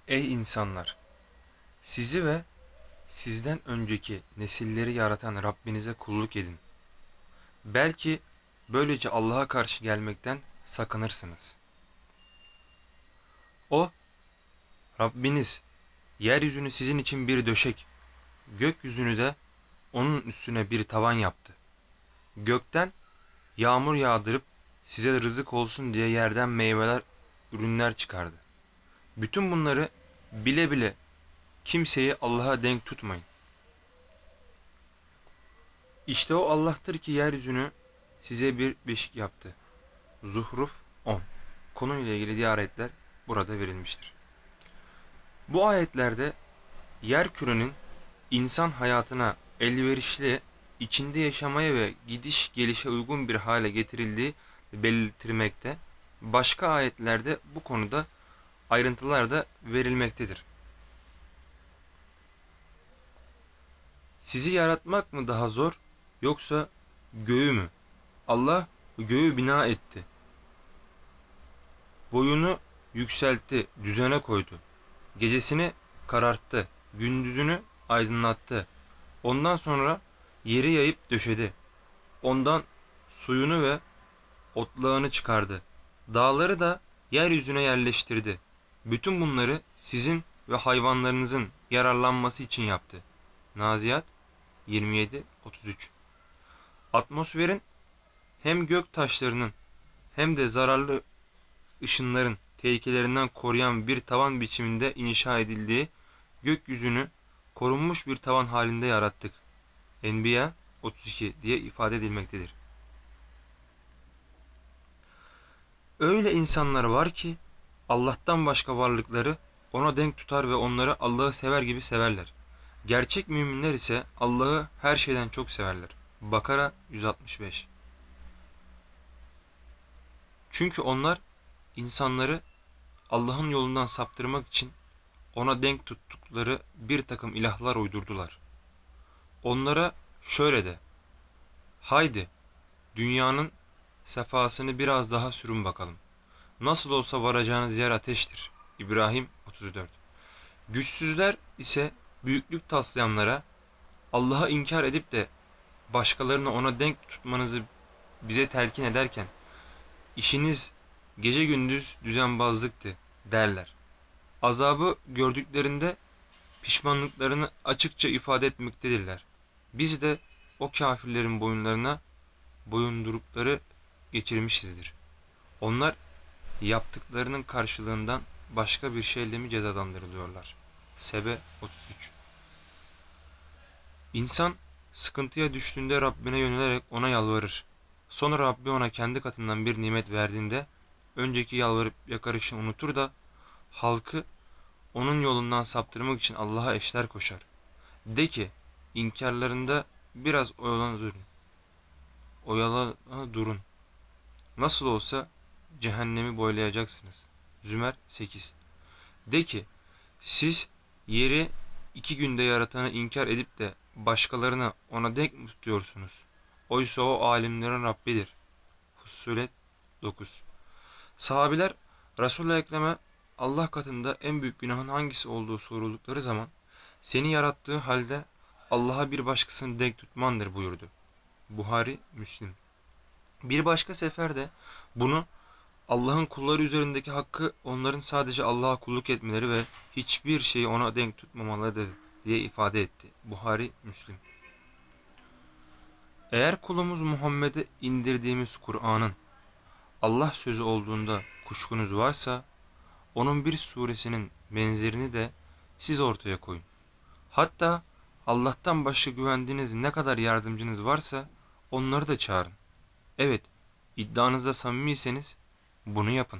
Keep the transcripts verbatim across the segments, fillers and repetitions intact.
Ey insanlar! Sizi ve sizden önceki nesilleri yaratan Rabbinize kulluk edin. Belki böylece Allah'a karşı gelmekten sakınırsınız. O, Rabbiniz, yeryüzünü sizin için bir döşek, gökyüzünü de onun üstüne bir tavan yaptı. Gökten yağmur yağdırıp size rızık olsun diye yerden meyveler, ürünler çıkardı. Bütün bunları bile bile kimseyi Allah'a denk tutmayın. İşte o Allah'tır ki yeryüzünü size bir beşik yaptı. Zuhruf on. Konuyla ilgili diğer ayetler burada verilmiştir. Bu ayetlerde yer kürenin insan hayatına elverişli, içinde yaşamaya ve gidiş gelişe uygun bir hale getirildiği belirtilmekte. Başka ayetlerde bu konuda ayrıntılar da verilmektedir. Sizi yaratmak mı daha zor yoksa göğü mü? Allah göğü bina etti. Boyunu yükseltti, düzene koydu. Gecesini kararttı, gündüzünü aydınlattı. Ondan sonra yeri yayıp döşedi. Ondan suyunu ve otlağını çıkardı. Dağları da yeryüzüne yerleştirdi. Bütün bunları sizin ve hayvanlarınızın yararlanması için yaptı. Naziat yirmi yedi otuz üç. Atmosferin hem gök taşlarının hem de zararlı ışınların tehlikelerinden koruyan bir tavan biçiminde inşa edildiği gökyüzünü korunmuş bir tavan halinde yarattık. Enbiya otuz iki diye ifade edilmektedir. Öyle insanlar var ki Allah'tan başka varlıkları ona denk tutar ve onları Allah'ı sever gibi severler. Gerçek müminler ise Allah'ı her şeyden çok severler. Bakara yüz altmış beş. Çünkü onlar insanları Allah'ın yolundan saptırmak için ona denk tuttukları bir takım ilahlar uydurdular. Onlara şöyle de: haydi dünyanın sefasını biraz daha sürün bakalım. Nasıl olsa varacağınız yer ateştir. İbrahim otuz dört. Güçsüzler ise büyüklük taslayanlara Allah'ı inkar edip de başkalarını ona denk tutmanızı bize telkin ederken işiniz gece gündüz düzenbazlıktı derler. Azabı gördüklerinde pişmanlıklarını açıkça ifade etmektedirler. Biz de o kafirlerin boyunlarına boyundurukları geçirmişizdir. Onlar yaptıklarının karşılığından başka bir şeyle mi cezalandırılıyorlar? Sebe otuz üç. İnsan sıkıntıya düştüğünde Rabbine yönelerek ona yalvarır. Sonra Rabbi ona kendi katından bir nimet verdiğinde önceki yalvarıp yakarışını unutur da halkı onun yolundan saptırmak için Allah'a eşler koşar. De ki, inkarlarında biraz oyalana durun. Oyalana durun. Nasıl olsa cehennemi boylayacaksınız. Zümer sekiz. De ki, siz yeri iki günde yaratanı inkar edip de başkalarına ona denk mi tutuyorsunuz? Oysa o alimlerin Rabbidir. Fussulet dokuz. Sahabiler Resul-i Ekrem'e Allah katında en büyük günahın hangisi olduğu soruldukları zaman seni yarattığı halde Allah'a bir başkasını denk tutmandır buyurdu. Buhari, Müslim. Bir başka seferde bunu Allah'ın kulları üzerindeki hakkı onların sadece Allah'a kulluk etmeleri ve hiçbir şeyi ona denk tutmamalarıdır diye ifade etti. Buhari, Müslim. Eğer kulumuz Muhammed'e indirdiğimiz Kur'an'ın Allah sözü olduğunda kuşkunuz varsa onun bir suresinin benzerini de siz ortaya koyun. Hatta Allah'tan başka güvendiğiniz ne kadar yardımcınız varsa onları da çağırın. Evet, iddianızda samimiyseniz bunu yapın.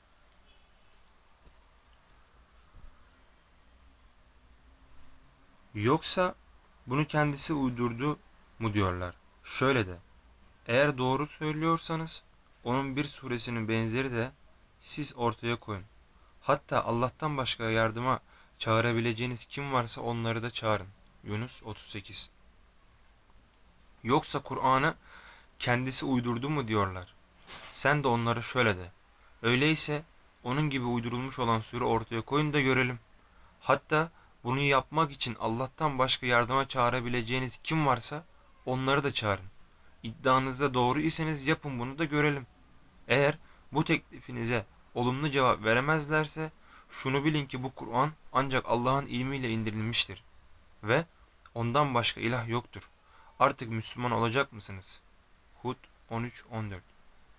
Yoksa bunu kendisi uydurdu mu diyorlar. Şöyle de: eğer doğru söylüyorsanız onun bir suresinin benzeri de siz ortaya koyun. Hatta Allah'tan başka yardıma çağırabileceğiniz kim varsa onları da çağırın. Yunus otuz sekiz. Yoksa Kur'an'ı kendisi uydurdu mu diyorlar. Sen de onlara şöyle de: öyleyse onun gibi uydurulmuş olan sure ortaya koyun da görelim. Hatta bunu yapmak için Allah'tan başka yardıma çağırabileceğiniz kim varsa onları da çağırın. İddianızda doğru iseniz yapın bunu da görelim. Eğer bu teklifinize olumlu cevap veremezlerse şunu bilin ki bu Kur'an ancak Allah'ın ilmiyle indirilmiştir ve ondan başka ilah yoktur. Artık Müslüman olacak mısınız? Hud on üç on dört.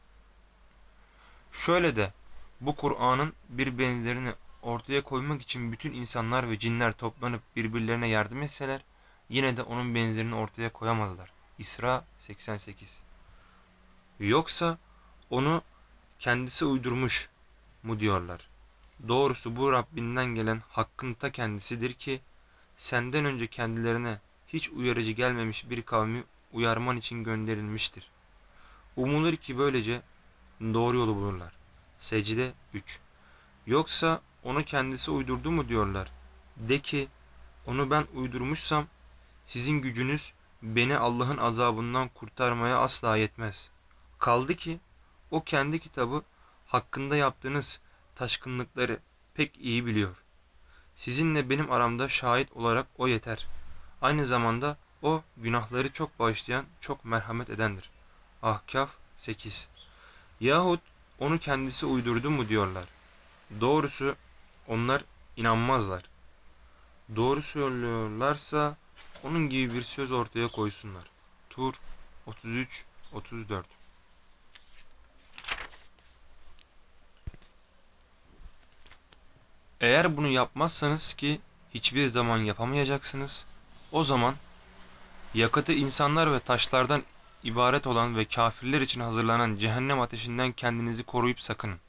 Şöyle de bu Kur'an'ın bir benzerini ortaya koymak için bütün insanlar ve cinler toplanıp birbirlerine yardım etseler yine de onun benzerini ortaya koyamazlar. İsra seksen sekiz. Yoksa onu kendisi uydurmuş mu diyorlar. Doğrusu bu Rabbinden gelen hakkın ta kendisidir ki senden önce kendilerine hiç uyarıcı gelmemiş bir kavmi uyarman için gönderilmiştir. Umulur ki böylece doğru yolu bulurlar. Secde üç. Yoksa onu kendisi uydurdu mu diyorlar. De ki onu ben uydurmuşsam sizin gücünüz beni Allah'ın azabından kurtarmaya asla yetmez. Kaldı ki o kendi kitabı hakkında yaptığınız taşkınlıkları pek iyi biliyor. Sizinle benim aramda şahit olarak o yeter. Aynı zamanda o günahları çok bağışlayan, çok merhamet edendir. Ahkaf sekiz. Yahut onu kendisi uydurdu mu diyorlar. Doğrusu onlar inanmazlar. Doğru söylüyorlarsa onun gibi bir söz ortaya koysunlar. Tur otuz üç otuz dört. Eğer bunu yapmazsanız ki hiçbir zaman yapamayacaksınız, o zaman yakıtı insanlar ve taşlardan ibaret olan ve kafirler için hazırlanan cehennem ateşinden kendinizi koruyup sakının.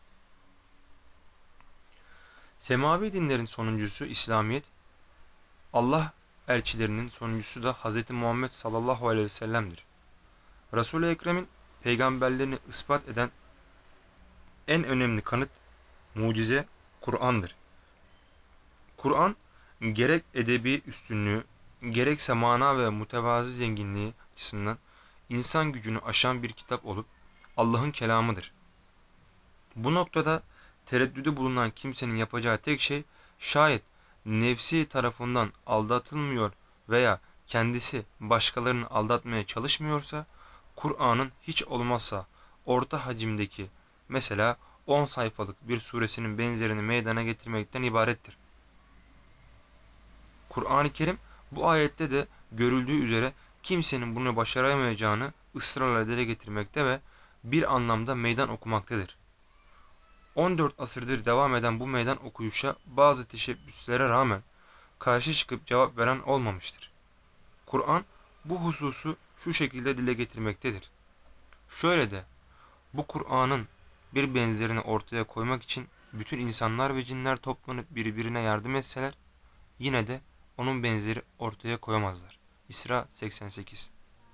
Semavi dinlerin sonuncusu İslamiyet, Allah elçilerinin sonuncusu da Hz. Muhammed sallallahu aleyhi ve sellem'dir. Resul-i Ekrem'in peygamberlerini ispat eden en önemli kanıt, mucize Kur'an'dır. Kur'an gerek edebi üstünlüğü, gerekse mana ve mütevazi zenginliği açısından insan gücünü aşan bir kitap olup Allah'ın kelamıdır. Bu noktada tereddüdü bulunan kimsenin yapacağı tek şey şayet nefsi tarafından aldatılmıyor veya kendisi başkalarını aldatmaya çalışmıyorsa Kur'an'ın hiç olmazsa orta hacimdeki mesela on sayfalık bir suresinin benzerini meydana getirmekten ibarettir. Kur'an-ı Kerim bu ayette de görüldüğü üzere kimsenin bunu başaramayacağını ısrarla dile getirmekte ve bir anlamda meydan okumaktadır. on dört asırdır devam eden bu meydan okuyuşa bazı teşebbüslere rağmen karşı çıkıp cevap veren olmamıştır. Kur'an bu hususu şu şekilde dile getirmektedir. Şöyle de bu Kur'an'ın bir benzerini ortaya koymak için bütün insanlar ve cinler toplanıp birbirine yardım etseler yine de onun benzeri ortaya koyamazlar. İsra seksen sekiz.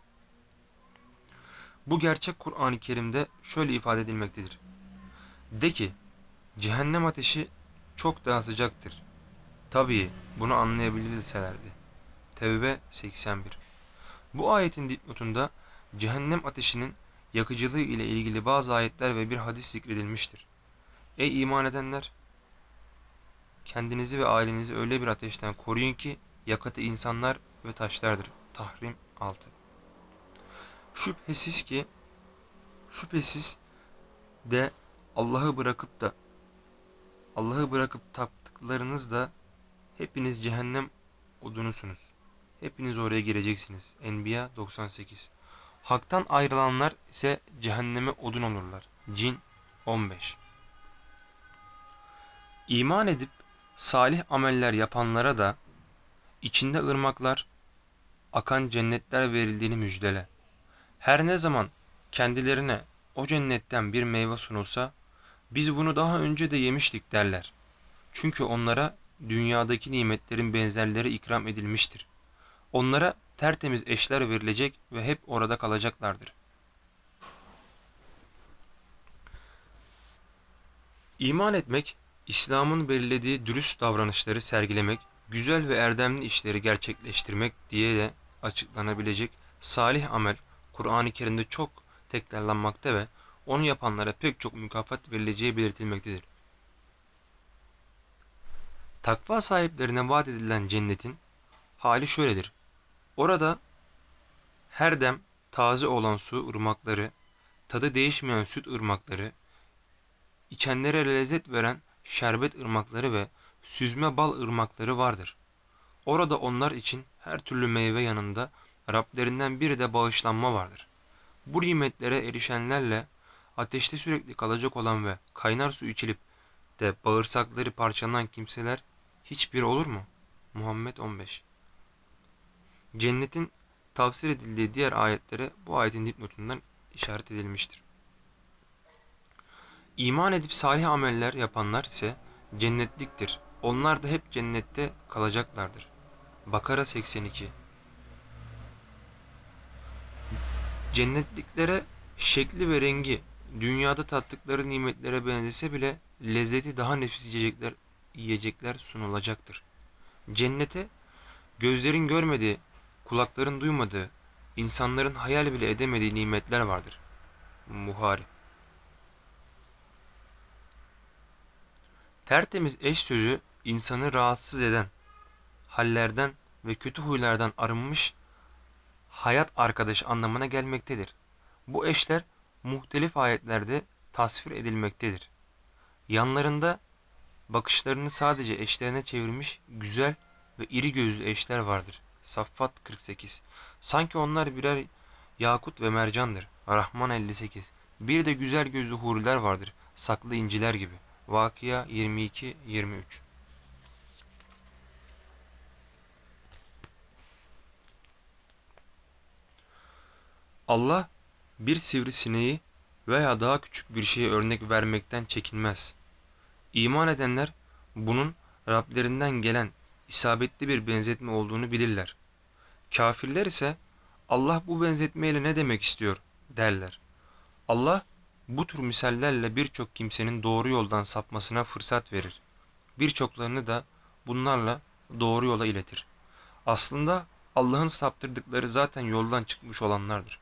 Bu gerçek Kur'an-ı Kerim'de şöyle ifade edilmektedir. De ki, cehennem ateşi çok daha sıcaktır. Tabii bunu anlayabilselerdi. Tevbe seksen bir. Bu ayetin dipnotunda cehennem ateşinin yakıcılığı ile ilgili bazı ayetler ve bir hadis zikredilmiştir. Ey iman edenler! Kendinizi ve ailenizi öyle bir ateşten koruyun ki yakıtı insanlar ve taşlardır. Tahrim altı. Şüphesiz ki şüphesiz de Allah'ı bırakıp da Allah'ı bırakıp taptıklarınız da hepiniz cehennem odunusunuz. Hepiniz oraya gireceksiniz. Enbiya doksan sekiz. Hak'tan ayrılanlar ise cehenneme odun olurlar. Cin on beş. İman edip salih ameller yapanlara da içinde ırmaklar, akan cennetler verildiğini müjdele. Her ne zaman kendilerine o cennetten bir meyve sunulsa, biz bunu daha önce de yemiştik derler. Çünkü onlara dünyadaki nimetlerin benzerleri ikram edilmiştir. Onlara tertemiz eşler verilecek ve hep orada kalacaklardır. İman etmek, İslam'ın belirlediği dürüst davranışları sergilemek, güzel ve erdemli işleri gerçekleştirmek diye de açıklanabilecek salih amel, Kur'an-ı Kerim'de çok tekrarlanmakta ve onu yapanlara pek çok mükafat verileceği belirtilmektedir. Takva sahiplerine vaat edilen cennetin hali şöyledir. Orada her dem taze olan su ırmakları, tadı değişmeyen süt ırmakları, içenlere lezzet veren şerbet ırmakları ve süzme bal ırmakları vardır. Orada onlar için her türlü meyve yanında Rablerinden bir de bağışlanma vardır. Bu nimetlere erişenlerle ateşte sürekli kalacak olan ve kaynar su içilip de bağırsakları parçalanan kimseler hiçbir olur mu? Muhammed on beş. Cennetin tavsiye edildiği diğer ayetlere bu ayetin dipnotundan işaret edilmiştir. İman edip salih ameller yapanlar ise cennetliktir. Onlar da hep cennette kalacaklardır. Bakara seksen iki. Cennetliklere şekli ve rengi dünyada tattıkları nimetlere benzese bile lezzeti daha nefis yiyecekler, yiyecekler sunulacaktır. Cennete gözlerin görmediği, kulakların duymadığı, insanların hayal bile edemediği nimetler vardır. Buhari. Tertemiz eş sözü insanı rahatsız eden hallerden ve kötü huylardan arınmış hayat arkadaşı anlamına gelmektedir. Bu eşler muhtelif ayetlerde tasvir edilmektedir. Yanlarında bakışlarını sadece eşlerine çevirmiş güzel ve iri gözlü eşler vardır. Saffat kırk sekiz. Sanki onlar birer yakut ve mercandır. Rahman elli sekiz. Bir de güzel gözlü huriler vardır. Saklı inciler gibi. Vakıya yirmi iki yirmi üç. Allah bir sivrisineği veya daha küçük bir şeye örnek vermekten çekinmez. İman edenler bunun Rablerinden gelen isabetli bir benzetme olduğunu bilirler. Kafirler ise Allah bu benzetmeyle ne demek istiyor derler. Allah bu tür misallerle birçok kimsenin doğru yoldan sapmasına fırsat verir. Birçoklarını da bunlarla doğru yola iletir. Aslında Allah'ın saptırdıkları zaten yoldan çıkmış olanlardır.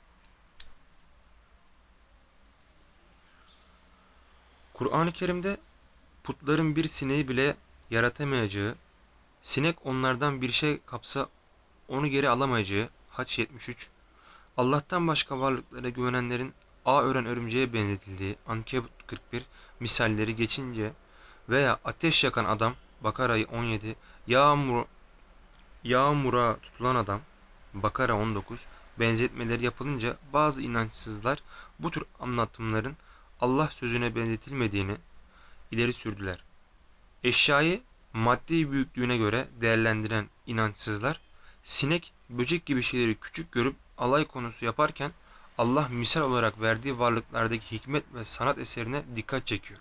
Kur'an-ı Kerim'de putların bir sineği bile yaratamayacağı, sinek onlardan bir şey kapsa onu geri alamayacağı Haç yetmiş üç, Allah'tan başka varlıklara güvenenlerin ağ ören örümceğe benzetildiği Ankebut kırk bir misalleri geçince veya ateş yakan adam Bakara on yedi, yağmur, yağmura tutulan adam Bakara on dokuz benzetmeleri yapılınca bazı inançsızlar bu tür anlatımların Allah sözüne benzetilmediğini ileri sürdüler. Eşyayı maddi büyüklüğüne göre değerlendiren inançsızlar, sinek, böcek gibi şeyleri küçük görüp alay konusu yaparken Allah misal olarak verdiği varlıklardaki hikmet ve sanat eserine dikkat çekiyor.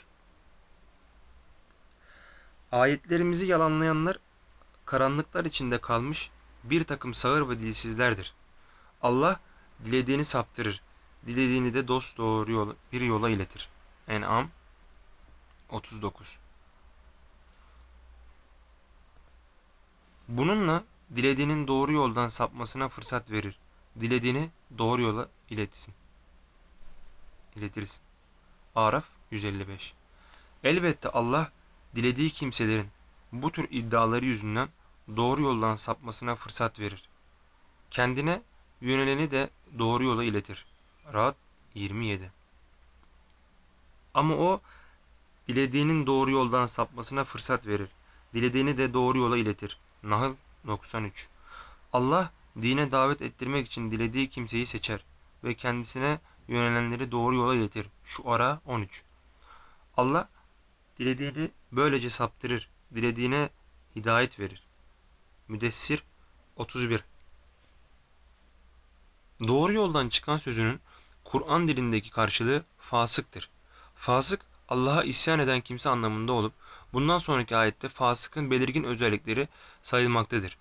Ayetlerimizi yalanlayanlar karanlıklar içinde kalmış bir takım sağır ve dilsizlerdir. Allah dilediğini saptırır, dilediğini de dosdoğru yola, bir yola iletir. En'am otuz dokuz. Bununla dilediğinin doğru yoldan sapmasına fırsat verir. Dilediğini doğru yola iletsin. İletirsin. Araf yüz elli beş. Elbette Allah dilediği kimselerin bu tür iddiaları yüzünden doğru yoldan sapmasına fırsat verir. Kendine yöneleni de doğru yola iletir. Ra'd yirmi yedi. Ama o dilediğinin doğru yoldan sapmasına fırsat verir. Dilediğini de doğru yola iletir. Nahl doksan üç. Allah dine davet ettirmek için dilediği kimseyi seçer ve kendisine yönelenleri doğru yola iletir. Şuara on üç. Allah dilediğini böylece saptırır, dilediğine hidayet verir. Müdessir otuz bir. Doğru yoldan çıkan sözünün Kur'an dilindeki karşılığı fasıktır. Fasık, Allah'a isyan eden kimse anlamında olup, bundan sonraki ayette fasıkın belirgin özellikleri sayılmaktadır.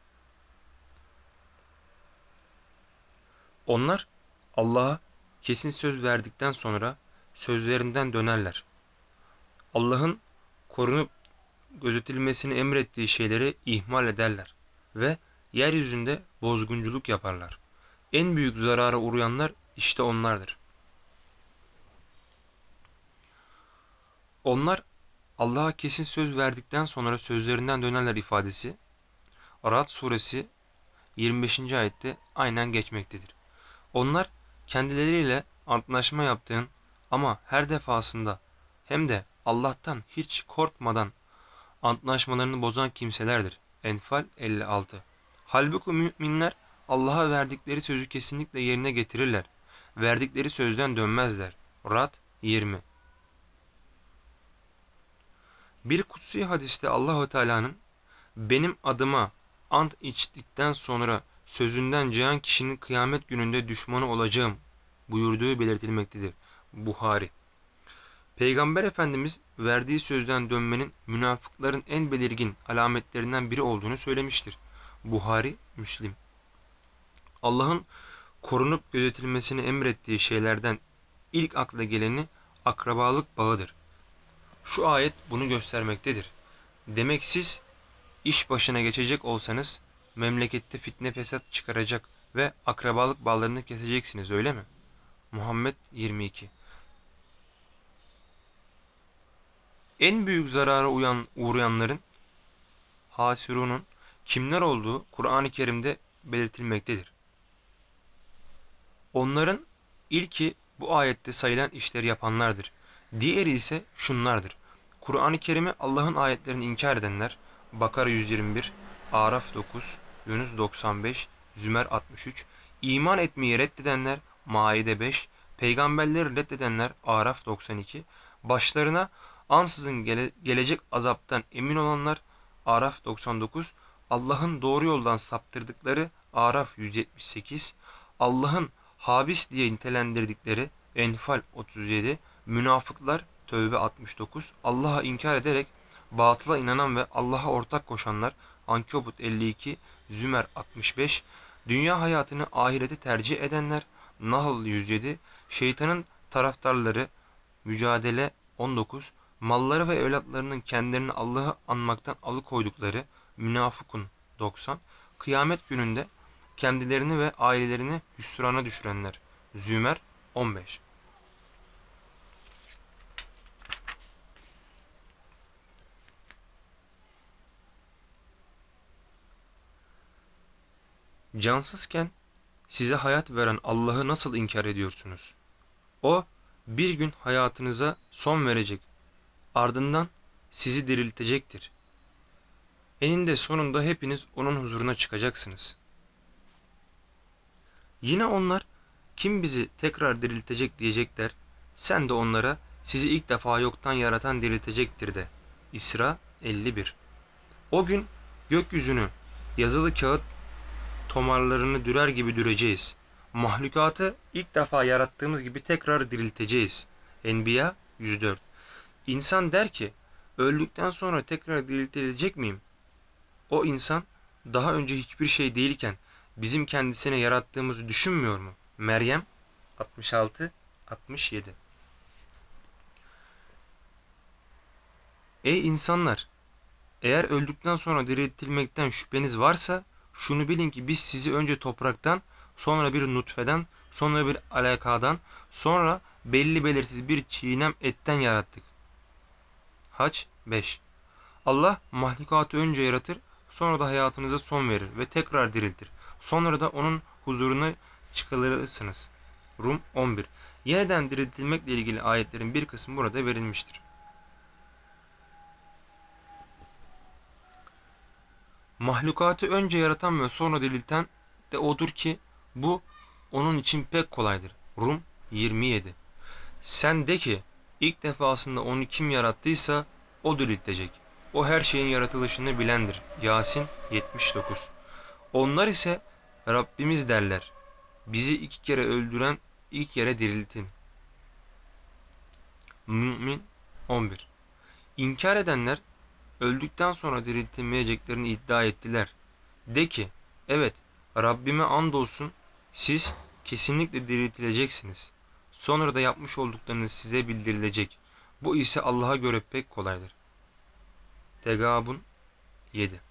Onlar Allah'a kesin söz verdikten sonra sözlerinden dönerler. Allah'ın korunup gözetilmesini emrettiği şeyleri ihmal ederler ve yeryüzünde bozgunculuk yaparlar. En büyük zarara uğrayanlar işte onlardır. Onlar Allah'a kesin söz verdikten sonra sözlerinden dönerler ifadesi Ra'd suresi yirmi beşinci ayette aynen geçmektedir. Onlar kendileriyle antlaşma yaptığın ama her defasında hem de Allah'tan hiç korkmadan antlaşmalarını bozan kimselerdir. Enfal elli altı. Halbuki müminler Allah'a verdikleri sözü kesinlikle yerine getirirler. Verdikleri sözden dönmezler. Ra'd yirmi. Bir kutsi hadiste Allahu Teala'nın benim adıma ant içtikten sonra sözünden cayan kişinin kıyamet gününde düşmanı olacağım buyurduğu belirtilmektedir. Buhari. Peygamber Efendimiz verdiği sözden dönmenin münafıkların en belirgin alametlerinden biri olduğunu söylemiştir. Buhari, Müslim. Allah'ın korunup gözetilmesini emrettiği şeylerden ilk akla geleni akrabalık bağıdır. Şu ayet bunu göstermektedir. Demek siz iş başına geçecek olsanız memlekette fitne fesat çıkaracak ve akrabalık bağlarını keseceksiniz, öyle mi? Muhammed yirmi iki. En büyük zarara uyan, uğrayanların hasirunun kimler olduğu Kur'an-ı Kerim'de belirtilmektedir. Onların ilki bu ayette sayılan işleri yapanlardır. Diğeri ise şunlardır. Kur'an-ı Kerim'i Allah'ın ayetlerini inkar edenler, Bakara yüz yirmi bir, Araf dokuz, Yunus doksan beş, Zümer altmış üç, iman etmeyi reddedenler, Maide beş, peygamberleri reddedenler, Araf doksan iki, başlarına ansızın gele, gelecek azaptan emin olanlar, Araf doksan dokuz, Allah'ın doğru yoldan saptırdıkları, Araf yüz yetmiş sekiz, Allah'ın habis diye nitelendirdikleri, Enfal otuz yedi, münafıklar, Tövbe altmış dokuz, Allah'a inkar ederek batıla inanan ve Allah'a ortak koşanlar, Ankebut elli iki, Zümer altmış beş, dünya hayatını ahirete tercih edenler, Nahl yüz yedi, şeytanın taraftarları, Mücadele on dokuz, malları ve evlatlarının kendilerini Allah'ı anmaktan alıkoydukları, Münafıkun doksan, kıyamet gününde kendilerini ve ailelerini hüsrana düşürenler, Zümer on beş. Cansızken size hayat veren Allah'ı nasıl inkar ediyorsunuz? O bir gün hayatınıza son verecek, ardından sizi diriltecektir. Eninde sonunda hepiniz onun huzuruna çıkacaksınız. Yine onlar kim bizi tekrar diriltecek diyecekler. Sen de onlara sizi ilk defa yoktan yaratan diriltecektir de. İsra elli bir. O gün gökyüzünü yazılı kağıt tomarlarını dürer gibi düreceğiz. Mahlukatı ilk defa yarattığımız gibi tekrar dirilteceğiz. Enbiya yüz dört. İnsan der ki, öldükten sonra tekrar diriltilecek miyim? O insan daha önce hiçbir şey değilken bizim kendisine yarattığımızı düşünmüyor mu? Meryem altmış altı altmış yedi. Ey insanlar! Eğer öldükten sonra diriltilmekten şüpheniz varsa şunu bilin ki biz sizi önce topraktan, sonra bir nutfeden, sonra bir alakadan, sonra belli belirsiz bir çiğnem etten yarattık. Hac beş. Allah mahlukatı önce yaratır, sonra da hayatınıza son verir ve tekrar diriltir. Sonra da onun huzuruna çıkarılırsınız. Rum on bir. Yeniden diriltilmekle ilgili ayetlerin bir kısmı burada verilmiştir. Mahlukatı önce yaratan ve sonra dirilten de odur ki bu onun için pek kolaydır. Rum yirmi yedi. Sen de ki ilk defasında onu kim yarattıysa o diriltecek. O her şeyin yaratılışını bilendir. Yasin yetmiş dokuz. Onlar ise Rabbimiz derler. Bizi iki kere öldüren ilk yere diriltin. Mümin on bir. İnkar edenler öldükten sonra diriltilmeyeceklerini iddia ettiler. De ki, evet Rabbime andolsun siz kesinlikle diriltileceksiniz. Sonra da yapmış olduklarınız size bildirilecek. Bu ise Allah'a göre pek kolaydır. Tegabun yedi.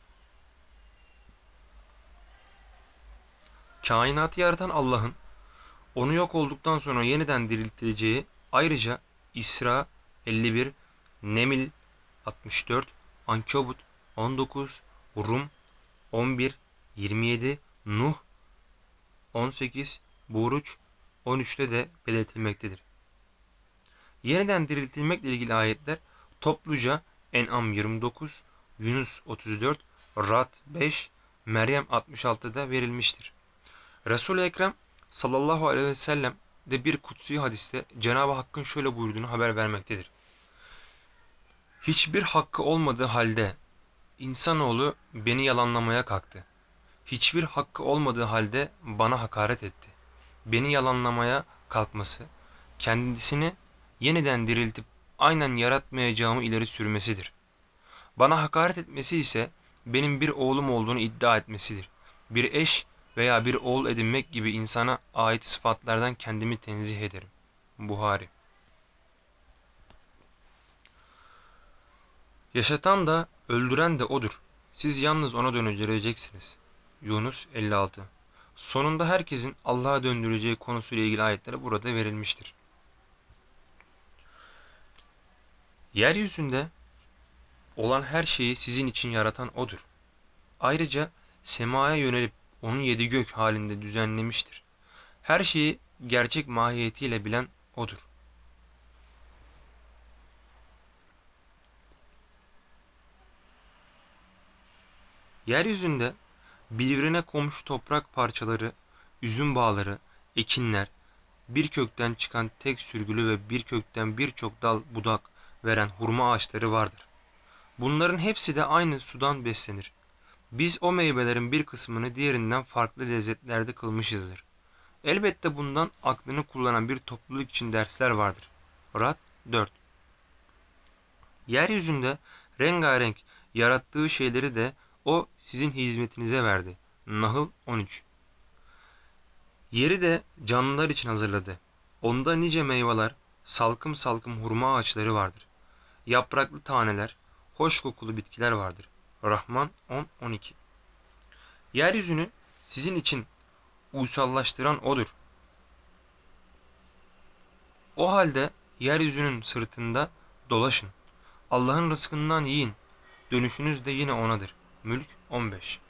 Kainatı yaratan Allah'ın onu yok olduktan sonra yeniden diriltileceği, ayrıca İsra elli bir, Neml altmış dört, Ankebut on dokuz, Rum on bir, yirmi yedi, Nuh on sekiz, Buruç on üçte de belirtilmektedir. Yeniden diriltilmekle ilgili ayetler topluca En'am yirmi dokuz, Yunus otuz dört, Ra'd beş, Meryem altmış altıda verilmiştir. Resul-i Ekrem sallallahu aleyhi ve sellem de bir kutsi hadiste Cenab-ı Hakk'ın şöyle buyurduğunu haber vermektedir. Hiçbir hakkı olmadığı halde insanoğlu beni yalanlamaya kalktı. Hiçbir hakkı olmadığı halde bana hakaret etti. Beni yalanlamaya kalkması, kendisini yeniden diriltip aynen yaratmayacağımı ileri sürmesidir. Bana hakaret etmesi ise benim bir oğlum olduğunu iddia etmesidir. Bir eş veya bir oğul edinmek gibi insana ait sıfatlardan kendimi tenzih ederim. Buhari. Yaşatan da öldüren de odur. Siz yalnız ona döndüreceksiniz. Yunus elli altı. Sonunda herkesin Allah'a döndüreceği konusuyla ilgili ayetler burada verilmiştir. Yeryüzünde olan her şeyi sizin için yaratan odur. Ayrıca semaya yönelip onun yedi gök halinde düzenlemiştir. Her şeyi gerçek mahiyetiyle bilen odur. Yeryüzünde birbirine komşu toprak parçaları, üzüm bağları, ekinler, bir kökten çıkan tek sürgülü ve bir kökten birçok dal budak veren hurma ağaçları vardır. Bunların hepsi de aynı sudan beslenir. Biz o meyvelerin bir kısmını diğerinden farklı lezzetlerde kılmışızdır. Elbette bundan aklını kullanan bir topluluk için dersler vardır. Ra'd dört. Yeryüzünde rengarenk yarattığı şeyleri de o sizin hizmetinize verdi. Nahl on üç. Yeri de canlılar için hazırladı. Onda nice meyveler, salkım salkım hurma ağaçları vardır. Yapraklı taneler, hoş kokulu bitkiler vardır. Rahman on on iki. Yeryüzünü sizin için uysallaştıran odur. O halde yeryüzünün sırtında dolaşın. Allah'ın rızkından yiyin. Dönüşünüz de yine onadır. Mülk on beş.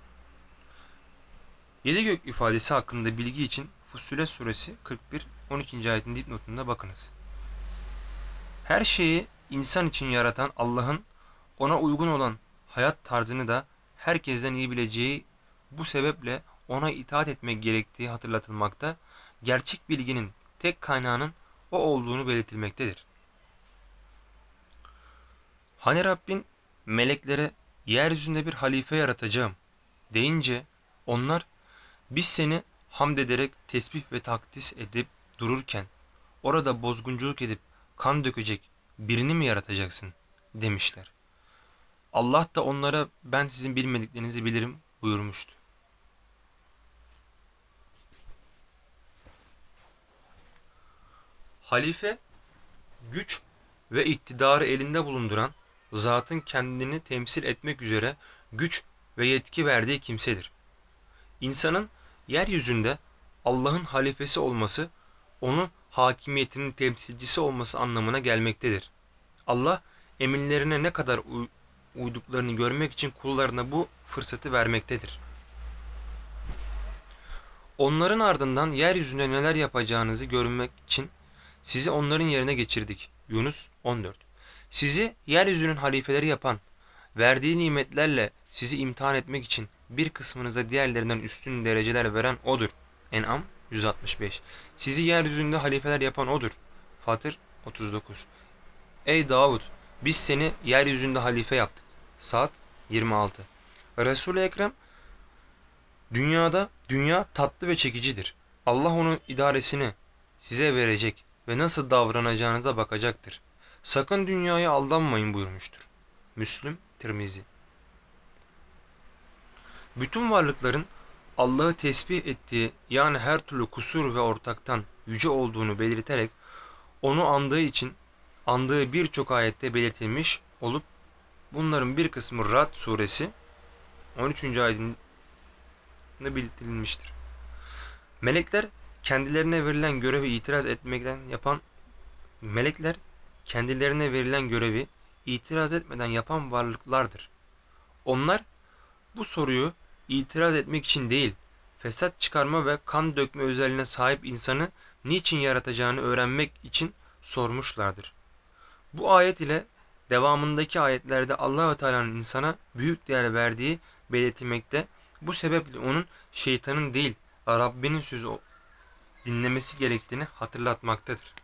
Yedi gök ifadesi hakkında bilgi için Fussilet suresi kırk bir on ikinci ayetin dipnotunda bakınız. Her şeyi insan için yaratan Allah'ın ona uygun olan hayat tarzını da herkesten iyi bileceği, bu sebeple ona itaat etmek gerektiği hatırlatılmakta, gerçek bilginin tek kaynağının o olduğunu belirtilmektedir. Hani Rabbin meleklere yeryüzünde bir halife yaratacağım deyince onlar biz seni hamd ederek tesbih ve takdis edip dururken orada bozgunculuk edip kan dökecek birini mi yaratacaksın demişler. Allah da onlara ben sizin bilmediklerinizi bilirim buyurmuştu. Halife, güç ve iktidarı elinde bulunduran, zatın kendini temsil etmek üzere güç ve yetki verdiği kimsedir. İnsanın yeryüzünde Allah'ın halifesi olması, onun hakimiyetinin temsilcisi olması anlamına gelmektedir. Allah, emirlerine ne kadar uyduklarını görmek için kullarına bu fırsatı vermektedir. Onların ardından yeryüzünde neler yapacağınızı görmek için sizi onların yerine geçirdik. Yunus on dört. Sizi yeryüzünün halifeleri yapan, verdiği nimetlerle sizi imtihan etmek için bir kısmınıza diğerlerinden üstün dereceler veren odur. En'am yüz altmış beş. Sizi yeryüzünde halifeler yapan odur. Fatır otuz dokuz. Ey Davud, biz seni yeryüzünde halife yaptık. Saat yirmi altı. Resul-i Ekrem, dünyada dünya tatlı ve çekicidir. Allah onun idaresini size verecek ve nasıl davranacağınıza bakacaktır. Sakın dünyaya aldanmayın buyurmuştur. Müslüm, Tirmizi. Bütün varlıkların Allah'ı tesbih ettiği, yani her türlü kusur ve ortaktan yüce olduğunu belirterek onu andığı için andığı birçok ayette belirtilmiş olup bunların bir kısmı Ra'd suresi on üçüncü ayetinde belirtilmiştir. Melekler kendilerine verilen görevi itiraz etmekten yapan melekler kendilerine verilen görevi itiraz etmeden yapan varlıklardır. Onlar bu soruyu itiraz etmek için değil, fesat çıkarma ve kan dökme özelliğine sahip insanı niçin yaratacağını öğrenmek için sormuşlardır. Bu ayet ile devamındaki ayetlerde Allahü Teala'nın insana büyük değer verdiği belirtilmekte. Bu sebeple onun şeytanın değil, Rabbinin sözü dinlemesi gerektiğini hatırlatmaktadır.